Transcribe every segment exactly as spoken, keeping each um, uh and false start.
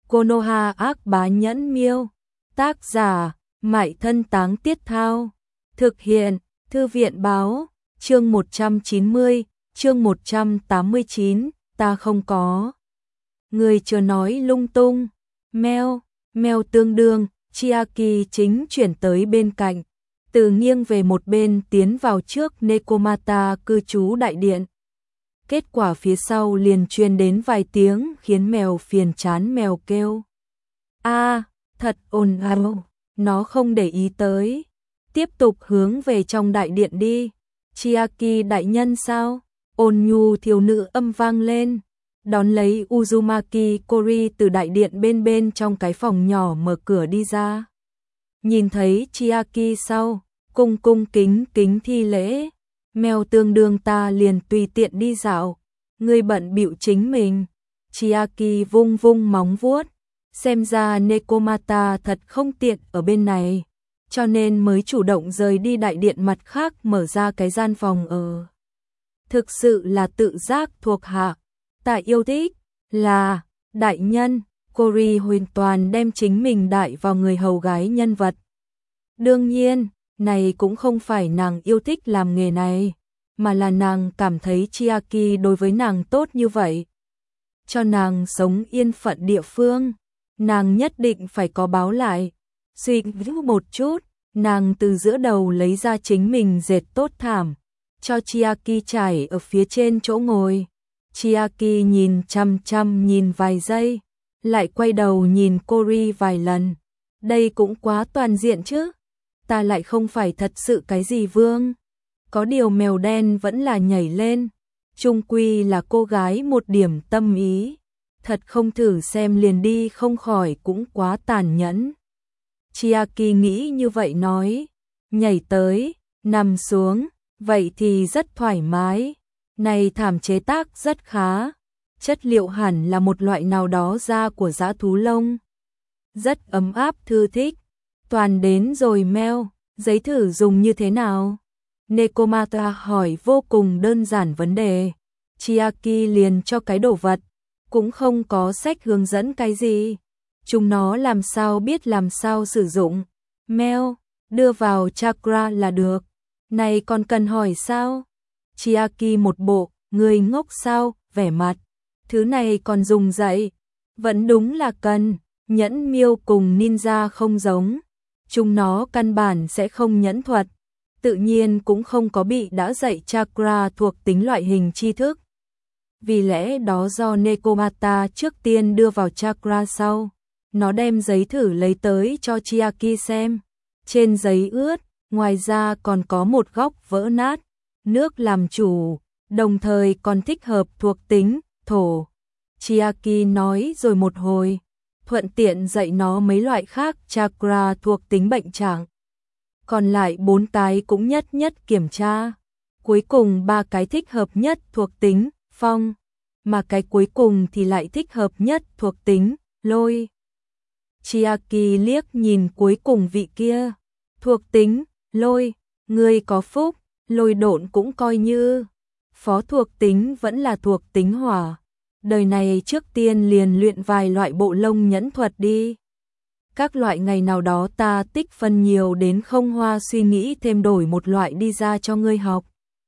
Konoha ác bá nhẫn miêu. Tác giả, Mại Thân Táng Tiết Thao. Thực hiện, Thư viện báo, chương một trăm chín mươi, chương một trăm tám mươi chín, ta không có. Người chưa nói lung tung. Mèo, mèo tương đương, Chiaki chính chuyển tới bên cạnh. Từ nghiêng về một bên tiến vào trước Nekomata cư trú đại điện. Kết quả phía sau liền truyền đến vài tiếng khiến mèo phiền chán mèo kêu. A, thật ồn ào, nó không để ý tới. Tiếp tục hướng về trong đại điện đi. Chiaki đại nhân sao? Ôn nhu thiếu nữ âm vang lên. Đón lấy Uzumaki Kori từ đại điện bên bên trong cái phòng nhỏ mở cửa đi ra. Nhìn thấy Chiaki sau, cung cung kính kính thi lễ. Mèo tương đương ta liền tùy tiện đi dạo. Ngươi bận bịu chính mình. Chiaki vung vung móng vuốt. Xem ra Nekomata thật không tiện ở bên này. Cho nên mới chủ động rời đi đại điện mặt khác mở ra cái gian phòng ở. Thực sự là tự giác thuộc hạ. Ta yêu thích là đại nhân. Kori hoàn toàn đem chính mình đại vào người hầu gái nhân vật. Đương nhiên, này cũng không phải nàng yêu thích làm nghề này, mà là nàng cảm thấy Chiaki đối với nàng tốt như vậy. Cho nàng sống yên phận địa phương, nàng nhất định phải có báo lại. Suy nghĩ một chút, nàng từ giữa đầu lấy ra chính mình dệt tốt thảm, cho Chiaki trải ở phía trên chỗ ngồi. Chiaki nhìn chăm chăm nhìn vài giây, lại quay đầu nhìn Kori vài lần. Đây cũng quá toàn diện chứ. Ta lại không phải thật sự cái gì vương. Có điều mèo đen vẫn là nhảy lên. Chung quy là cô gái một điểm tâm ý. Thật không thử xem liền đi không khỏi cũng quá tàn nhẫn. Chiaki nghĩ như vậy nói. Nhảy tới, nằm xuống, vậy thì rất thoải mái. Này thảm chế tác rất khá. Chất liệu hẳn là một loại nào đó da của dã thú lông. Rất ấm áp thư thích. Toàn đến rồi mèo, giấy thử dùng như thế nào? Nekomata hỏi vô cùng đơn giản vấn đề. Chiaki liền cho cái đồ vật, cũng không có sách hướng dẫn cái gì. Chúng nó làm sao biết làm sao sử dụng. Mèo, đưa vào chakra là được. Này còn cần hỏi sao? Chiaki một bộ, người ngốc sao, vẻ mặt. Thứ này còn dùng dậy. Vẫn đúng là cần, nhẫn miêu cùng ninja không giống. Chúng nó căn bản sẽ không nhẫn thuật, tự nhiên cũng không có bị đã dạy chakra thuộc tính loại hình tri thức. Vì lẽ đó do Nekomata trước tiên đưa vào chakra sau, nó đem giấy thử lấy tới cho Chiaki xem. Trên giấy ướt, ngoài ra còn có một góc vỡ nát, nước làm chủ, đồng thời còn thích hợp thuộc tính, thổ. Chiaki nói rồi một hồi. Thuận tiện dạy nó mấy loại khác chakra thuộc tính bệnh trạng. Còn lại bốn cái cũng nhất nhất kiểm tra. Cuối cùng ba cái thích hợp nhất thuộc tính phong, mà cái cuối cùng thì lại thích hợp nhất thuộc tính lôi. Chiaki liếc nhìn cuối cùng vị kia. Thuộc tính lôi, người có phúc, lôi độn cũng coi như. Phó thuộc tính vẫn là thuộc tính hỏa. Đời này trước tiên liền luyện vài loại bộ lông nhẫn thuật đi. Các loại ngày nào đó ta tích phân nhiều đến không hoa suy nghĩ thêm đổi một loại đi ra cho ngươi học.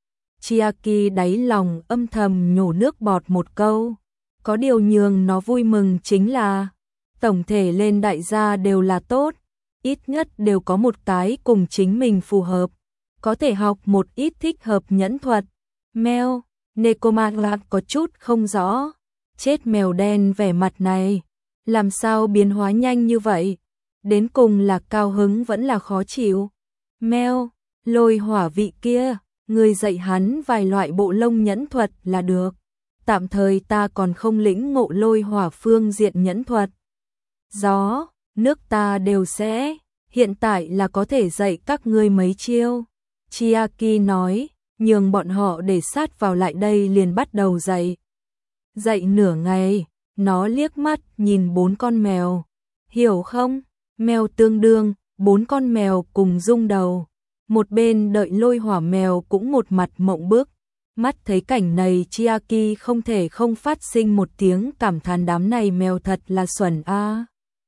Chiaki đáy lòng âm thầm nhổ nước bọt một câu. Có điều nhường nó vui mừng chính là tổng thể lên đại gia đều là tốt. Ít nhất đều có một cái cùng chính mình phù hợp. Có thể học một ít thích hợp nhẫn thuật. Mèo, Nekomata có chút không rõ. Chết mèo đen vẻ mặt này, làm sao biến hóa nhanh như vậy? Đến cùng là cao hứng vẫn là khó chịu. Mèo, lôi hỏa vị kia, người dạy hắn vài loại bộ lông nhẫn thuật là được. Tạm thời ta còn không lĩnh ngộ lôi hỏa phương diện nhẫn thuật. Gió, nước ta đều sẽ, hiện tại là có thể dạy các ngươi mấy chiêu. Chiaki nói, nhường bọn họ để sát vào lại đây liền bắt đầu dạy. Dậy nửa ngày, nó liếc mắt nhìn bốn con mèo. Hiểu không? Mèo tương đương, bốn con mèo cùng rung đầu. Một bên đợi lôi hỏa mèo cũng một mặt mộng bức. Mắt thấy cảnh này Chiaki không thể không phát sinh một tiếng cảm thán đám này mèo thật là xuẩn a.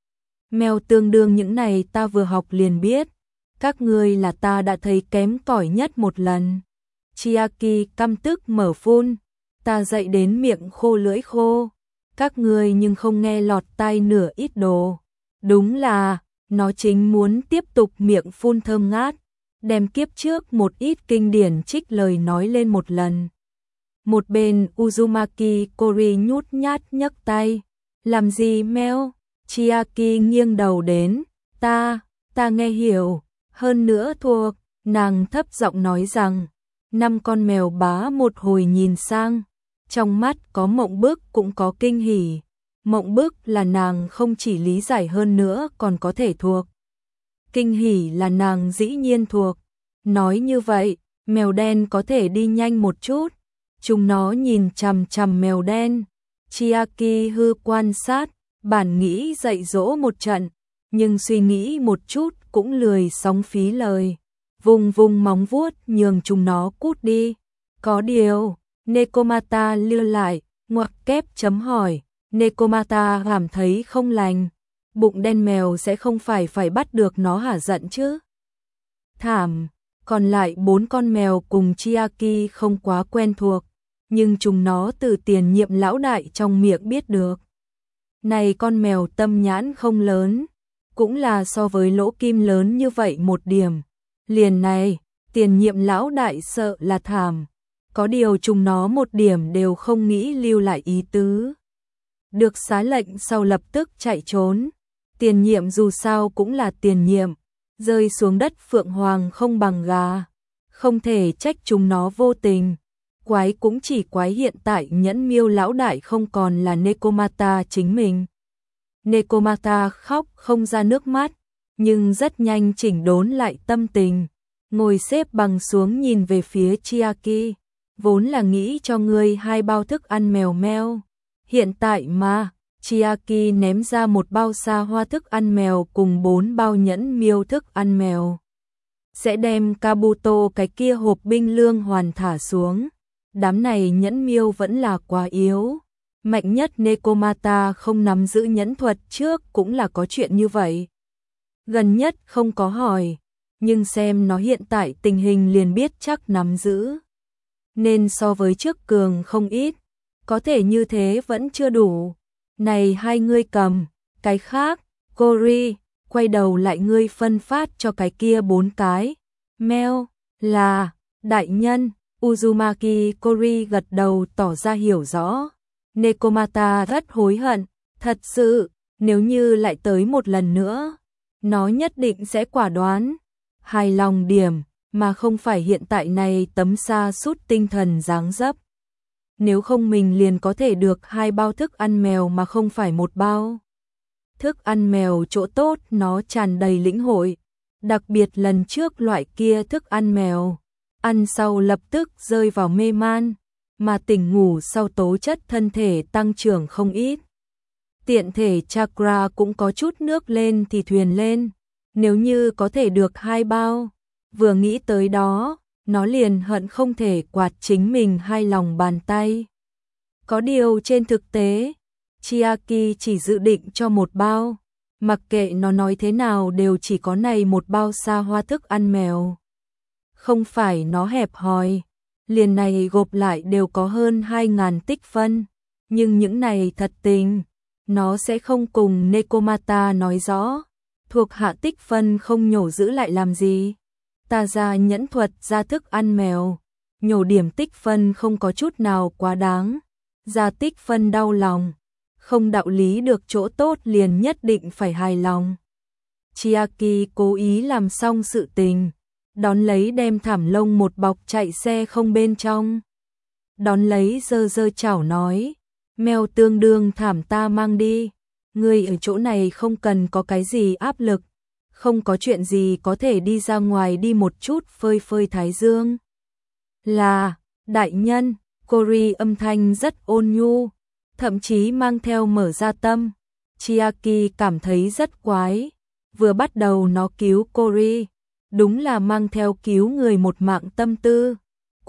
Mèo tương đương những này ta vừa học liền biết, các ngươi là ta đã thấy kém cỏi nhất một lần. Chiaki căm tức mở phun, ta dạy đến miệng khô lưỡi khô, các ngươi nhưng không nghe lọt tai nửa ít đồ. Đúng là, nó chính muốn tiếp tục miệng phun thơm ngát, đem kiếp trước một ít kinh điển trích lời nói lên một lần. Một bên Uzumaki Kori nhút nhát nhấc tay, làm gì meo? Chiaki nghiêng đầu đến, ta, ta nghe hiểu, hơn nữa thuộc, nàng thấp giọng nói rằng, năm con mèo bá một hồi nhìn sang, trong mắt có mộng bức cũng có kinh hỉ. Mộng bức là nàng không chỉ lý giải hơn nữa còn có thể thuộc. Kinh hỉ là nàng dĩ nhiên thuộc. Nói như vậy, mèo đen có thể đi nhanh một chút. Chúng nó nhìn chằm chằm mèo đen. Chiaki hư quan sát, bản nghĩ dạy dỗ một trận, nhưng suy nghĩ một chút cũng lười sóng phí lời. Vùng vùng móng vuốt nhường chúng nó cút đi. Có điều, Nekomata lưu lại, ngoặc kép chấm hỏi. Nekomata cảm thấy không lành, bụng đen mèo sẽ không phải phải bắt được nó hả giận chứ. Thảm, còn lại bốn con mèo cùng Chiaki không quá quen thuộc, nhưng chúng nó từ tiền nhiệm lão đại trong miệng biết được. Này con mèo tâm nhãn không lớn, cũng là so với lỗ kim lớn như vậy một điểm. Liền này, tiền nhiệm lão đại sợ là thảm, có điều chúng nó một điểm đều không nghĩ lưu lại ý tứ. Được xá lệnh sau lập tức chạy trốn. Tiền nhiệm dù sao cũng là tiền nhiệm, rơi xuống đất phượng hoàng không bằng gà, không thể trách chúng nó vô tình. Quái cũng chỉ quái hiện tại nhẫn miêu lão đại không còn là Nekomata chính mình. Nekomata khóc không ra nước mắt, nhưng rất nhanh chỉnh đốn lại tâm tình, ngồi xếp bằng xuống nhìn về phía Chiaki, vốn là nghĩ cho ngươi hai bao thức ăn mèo meo. Hiện tại mà, Chiaki ném ra một bao xa hoa thức ăn mèo cùng bốn bao nhẫn miêu thức ăn mèo. Sẽ đem Kabuto cái kia hộp binh lương hoàn thả xuống. Đám này nhẫn miêu vẫn là quá yếu. Mạnh nhất Nekomata không nắm giữ nhẫn thuật trước cũng là có chuyện như vậy. Gần nhất không có hỏi, nhưng xem nó hiện tại tình hình liền biết chắc nắm giữ. Nên so với trước cường không ít. Có thể như thế vẫn chưa đủ. Này hai ngươi cầm, cái khác, Kori, quay đầu lại ngươi phân phát cho cái kia bốn cái. Mèo, là, đại nhân, Uzumaki Kori gật đầu tỏ ra hiểu rõ. Nekomata rất hối hận, thật sự, nếu như lại tới một lần nữa, nó nhất định sẽ quả đoán. Hài lòng điểm, mà không phải hiện tại này tấm sa sút tinh thần dáng dấp. Nếu không mình liền có thể được hai bao thức ăn mèo mà không phải một bao. Thức ăn mèo chỗ tốt nó tràn đầy lĩnh hội, đặc biệt lần trước loại kia thức ăn mèo, ăn sau lập tức rơi vào mê man, mà tỉnh ngủ sau tố chất thân thể tăng trưởng không ít. Tiện thể chakra cũng có chút nước lên thì thuyền lên, nếu như có thể được hai bao, vừa nghĩ tới đó, nó liền hận không thể quạt chính mình hai lòng bàn tay. Có điều trên thực tế, Chiaki chỉ dự định cho một bao, mặc kệ nó nói thế nào đều chỉ có này một bao xa hoa thức ăn mèo. Không phải nó hẹp hòi, liền này gộp lại đều có hơn hai ngàn tích phân, nhưng những này thật tình, nó sẽ không cùng Nekomata nói rõ, thuộc hạ tích phân không nhổ giữ lại làm gì. Ta ra nhẫn thuật ra thức ăn mèo, nhổ điểm tích phân không có chút nào quá đáng, ra tích phân đau lòng, không đạo lý được chỗ tốt liền nhất định phải hài lòng. Chiaki cố ý làm xong sự tình, đón lấy đem thảm lông một bọc chạy xe không bên trong. Đón lấy dơ dơ chảo nói, mèo tương đương thảm ta mang đi, ngươi ở chỗ này không cần có cái gì áp lực. Không có chuyện gì có thể đi ra ngoài đi một chút phơi phơi thái dương. Là, đại nhân, Kori âm thanh rất ôn nhu, thậm chí mang theo mở ra tâm. Chiaki cảm thấy rất quái, vừa bắt đầu nó cứu Kori, đúng là mang theo cứu người một mạng tâm tư.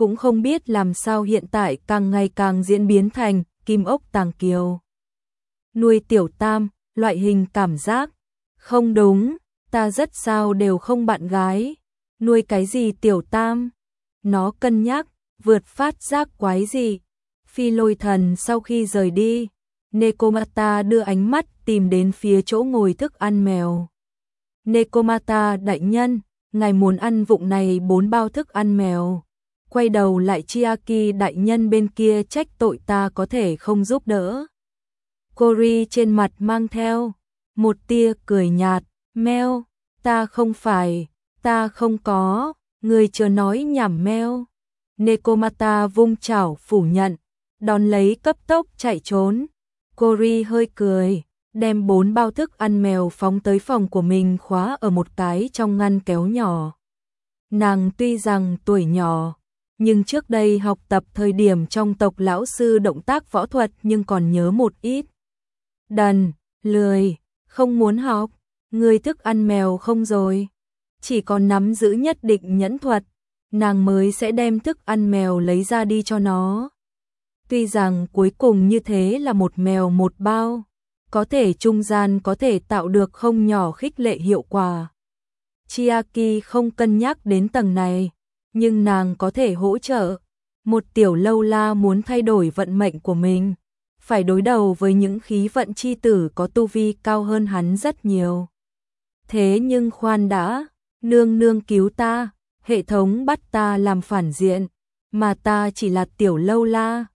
cũng không biết làm sao hiện tại càng ngày càng diễn biến thành kim ốc tàng kiều. Nuôi tiểu tam, loại hình cảm giác. Không đúng, ta rất sao đều không bạn gái. Nuôi cái gì tiểu tam? Nó cân nhắc, vượt phát giác quái gì. Phi Lôi Thần sau khi rời đi, Nekomata đưa ánh mắt tìm đến phía chỗ ngồi thức ăn mèo. Nekomata đại nhân, ngài muốn ăn vụng này bốn bao thức ăn mèo. Quay đầu lại Chiaki đại nhân bên kia trách tội ta có thể không giúp đỡ. Cory trên mặt mang theo một tia cười nhạt, meo, ta không phải, ta không có, người chờ nói nhảm meo. Nekomata vung chảo phủ nhận, đón lấy cấp tốc chạy trốn. Cory hơi cười, đem bốn bao thức ăn mèo phóng tới phòng của mình khóa ở một cái trong ngăn kéo nhỏ. Nàng tuy rằng tuổi nhỏ, nhưng trước đây học tập thời điểm trong tộc lão sư động tác võ thuật nhưng còn nhớ một ít. Đần, lười, không muốn học, người thức ăn mèo không rồi. Chỉ còn nắm giữ nhất định nhẫn thuật, nàng mới sẽ đem thức ăn mèo lấy ra đi cho nó. Tuy rằng cuối cùng như thế là một mèo một bao, có thể trung gian có thể tạo được không nhỏ khích lệ hiệu quả. Chiaki không cân nhắc đến tầng này, nhưng nàng có thể hỗ trợ. Một tiểu lâu la muốn thay đổi vận mệnh của mình, phải đối đầu với những khí vận chi tử có tu vi cao hơn hắn rất nhiều. Thế nhưng khoan đã, nương nương cứu ta, hệ thống bắt ta làm phản diện, mà ta chỉ là tiểu lâu la.